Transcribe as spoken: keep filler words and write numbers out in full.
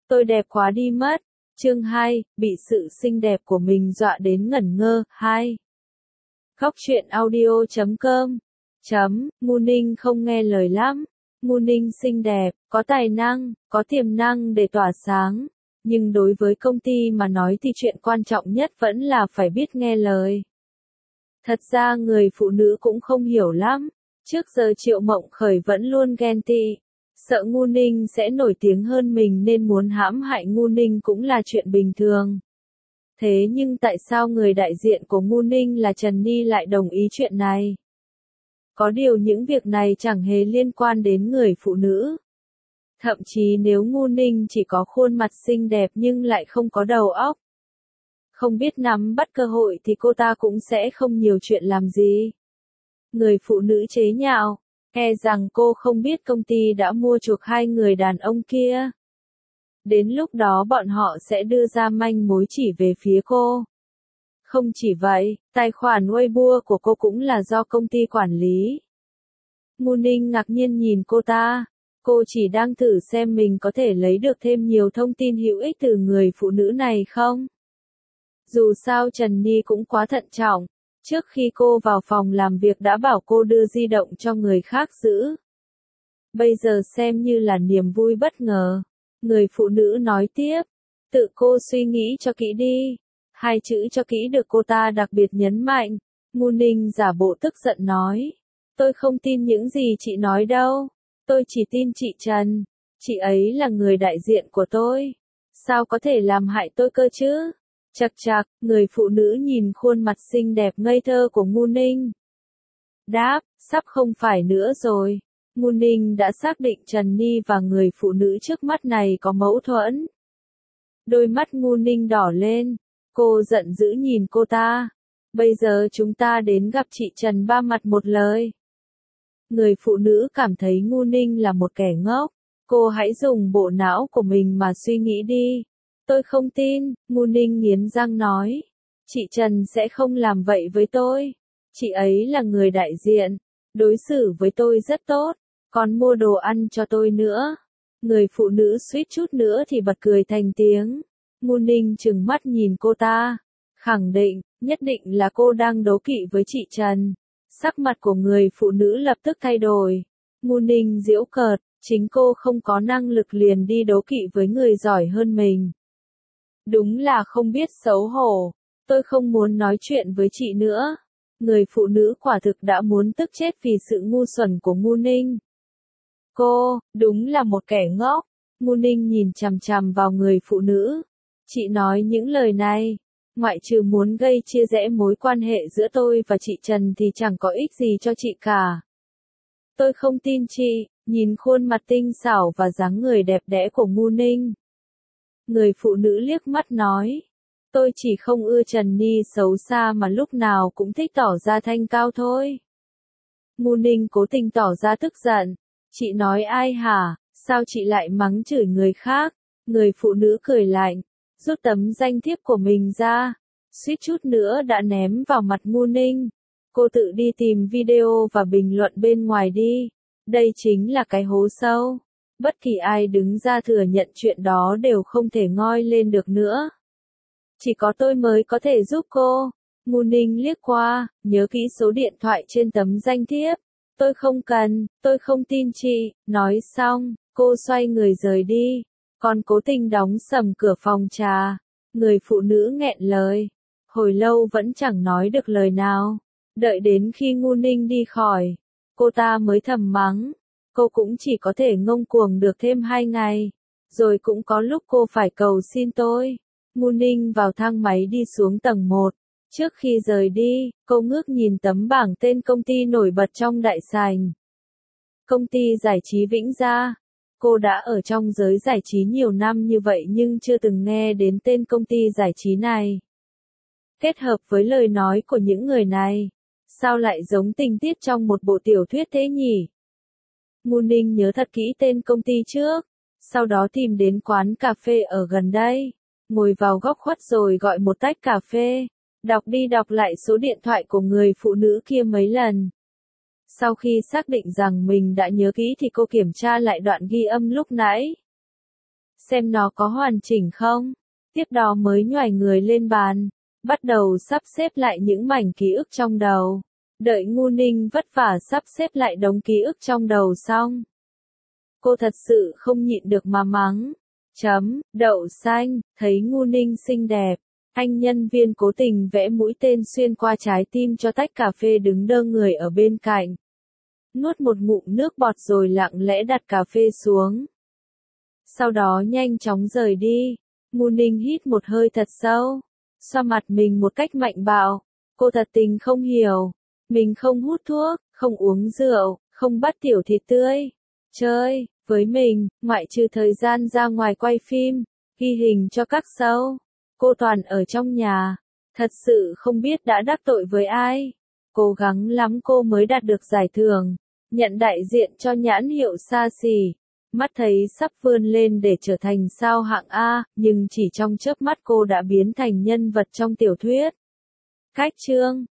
Tôi đẹp quá đi mất. Chương hai, bị sự xinh đẹp của mình dọa đến ngẩn ngơ. hai. Khóc chuyện audio chấm com. Chấm, Mu Ninh không nghe lời lắm. Mu Ninh xinh đẹp, có tài năng, có tiềm năng để tỏa sáng. Nhưng đối với công ty mà nói thì chuyện quan trọng nhất vẫn là phải biết nghe lời. Thật ra người phụ nữ cũng không hiểu lắm. Trước giờ Triệu Mộng Khởi vẫn luôn ghen tị. Sợ Ngu Ninh sẽ nổi tiếng hơn mình nên muốn hãm hại Ngu Ninh cũng là chuyện bình thường. Thế nhưng tại sao người đại diện của Ngu Ninh là Trần Ni lại đồng ý chuyện này? Có điều những việc này chẳng hề liên quan đến người phụ nữ. Thậm chí nếu Ngu Ninh chỉ có khuôn mặt xinh đẹp nhưng lại không có đầu óc, không biết nắm bắt cơ hội thì cô ta cũng sẽ không nhiều chuyện làm gì. Người phụ nữ chế nhạo, e rằng cô không biết công ty đã mua chuộc hai người đàn ông kia. Đến lúc đó bọn họ sẽ đưa ra manh mối chỉ về phía cô. Không chỉ vậy, tài khoản Weibo của cô cũng là do công ty quản lý. Ngu Ninh ngạc nhiên nhìn cô ta. Cô chỉ đang thử xem mình có thể lấy được thêm nhiều thông tin hữu ích từ người phụ nữ này không? Dù sao Trần Ni cũng quá thận trọng. Trước khi cô vào phòng làm việc đã bảo cô đưa di động cho người khác giữ. Bây giờ xem như là niềm vui bất ngờ. Người phụ nữ nói tiếp. Tự cô suy nghĩ cho kỹ đi. Hai chữ cho kỹ được cô ta đặc biệt nhấn mạnh. Ngu Ninh giả bộ tức giận nói. Tôi không tin những gì chị nói đâu. Tôi chỉ tin chị Trần. Chị ấy là người đại diện của tôi. Sao có thể làm hại tôi cơ chứ? Chậc chạc, người phụ nữ nhìn khuôn mặt xinh đẹp ngây thơ của Ngu Ninh. Đáp, sắp không phải nữa rồi. Ngu Ninh đã xác định Trần Ni và người phụ nữ trước mắt này có mâu thuẫn. Đôi mắt Ngu Ninh đỏ lên. Cô giận dữ nhìn cô ta. Bây giờ chúng ta đến gặp chị Trần ba mặt một lời. Người phụ nữ cảm thấy Ngu Ninh là một kẻ ngốc. Cô hãy dùng bộ não của mình mà suy nghĩ đi. Tôi không tin, Ngu Ninh nghiến răng nói. Chị Trần sẽ không làm vậy với tôi. Chị ấy là người đại diện. Đối xử với tôi rất tốt. Còn mua đồ ăn cho tôi nữa. Người phụ nữ suýt chút nữa thì bật cười thành tiếng. Ngu Ninh trừng mắt nhìn cô ta. Khẳng định, nhất định là cô đang đố kỵ với chị Trần. Sắc mặt của người phụ nữ lập tức thay đổi. Ngu Ninh giễu cợt, chính cô không có năng lực liền đi đố kỵ với người giỏi hơn mình. Đúng là không biết xấu hổ. Tôi không muốn nói chuyện với chị nữa. Người phụ nữ quả thực đã muốn tức chết vì sự ngu xuẩn của Ngu Ninh. Cô, đúng là một kẻ ngốc. Ngu Ninh nhìn chằm chằm vào người phụ nữ. Chị nói những lời này, ngoại trừ muốn gây chia rẽ mối quan hệ giữa tôi và chị Trần thì chẳng có ích gì cho chị cả. Tôi không tin chị, nhìn khuôn mặt tinh xảo và dáng người đẹp đẽ của Ngu Ninh. Người phụ nữ liếc mắt nói. Tôi chỉ không ưa Trần Ni xấu xa mà lúc nào cũng thích tỏ ra thanh cao thôi. Ngu Ninh cố tình tỏ ra tức giận. Chị nói ai hả? Sao chị lại mắng chửi người khác? Người phụ nữ cười lạnh, rút tấm danh thiếp của mình ra. Suýt chút nữa đã ném vào mặt Ngu Ninh. Cô tự đi tìm video và bình luận bên ngoài đi. Đây chính là cái hố sâu. Bất kỳ ai đứng ra thừa nhận chuyện đó đều không thể ngoi lên được nữa. Chỉ có tôi mới có thể giúp cô. Ngu Ninh liếc qua, nhớ kỹ số điện thoại trên tấm danh thiếp. Tôi không cần, tôi không tin chị. Nói xong, cô xoay người rời đi. Còn cố tình đóng sầm cửa phòng trà. Người phụ nữ nghẹn lời. Hồi lâu vẫn chẳng nói được lời nào. Đợi đến khi Ngu Ninh đi khỏi, cô ta mới thầm mắng. Cô cũng chỉ có thể ngông cuồng được thêm hai ngày. Rồi cũng có lúc cô phải cầu xin tôi. Ngu Ninh vào thang máy đi xuống tầng một. Trước khi rời đi, cô ngước nhìn tấm bảng tên công ty nổi bật trong đại sảnh. Công ty giải trí Vĩnh Gia. Cô đã ở trong giới giải trí nhiều năm như vậy nhưng chưa từng nghe đến tên công ty giải trí này. Kết hợp với lời nói của những người này, sao lại giống tình tiết trong một bộ tiểu thuyết thế nhỉ? Ngu Ninh nhớ thật kỹ tên công ty trước, sau đó tìm đến quán cà phê ở gần đây, ngồi vào góc khuất rồi gọi một tách cà phê, đọc đi đọc lại số điện thoại của người phụ nữ kia mấy lần. Sau khi xác định rằng mình đã nhớ kỹ thì cô kiểm tra lại đoạn ghi âm lúc nãy. xem nó có hoàn chỉnh không. Tiếp đó mới nhoài người lên bàn, bắt đầu sắp xếp lại những mảnh ký ức trong đầu. Đợi Ngu Ninh vất vả sắp xếp lại đống ký ức trong đầu xong. Cô thật sự không nhịn được mà mắng. Chấm, đậu xanh, thấy Ngu Ninh xinh đẹp. Anh nhân viên cố tình vẽ mũi tên xuyên qua trái tim cho tách cà phê đứng đơ người ở bên cạnh. Nuốt một ngụm nước bọt rồi lặng lẽ đặt cà phê xuống. Sau đó nhanh chóng rời đi. Ngu Ninh hít một hơi thật sâu, xoa mặt mình một cách mạnh bạo. Cô thật tình không hiểu. Mình không hút thuốc, không uống rượu, không bắt tiểu thịt tươi. Chơi, với mình, ngoại trừ thời gian ra ngoài quay phim, ghi hình cho các show, cô toàn ở trong nhà. Thật sự không biết đã đắc tội với ai. Cố gắng lắm cô mới đạt được giải thưởng, nhận đại diện cho nhãn hiệu xa xỉ. Mắt thấy sắp vươn lên để trở thành sao hạng A, nhưng chỉ trong chớp mắt cô đã biến thành nhân vật trong tiểu thuyết. Cách chương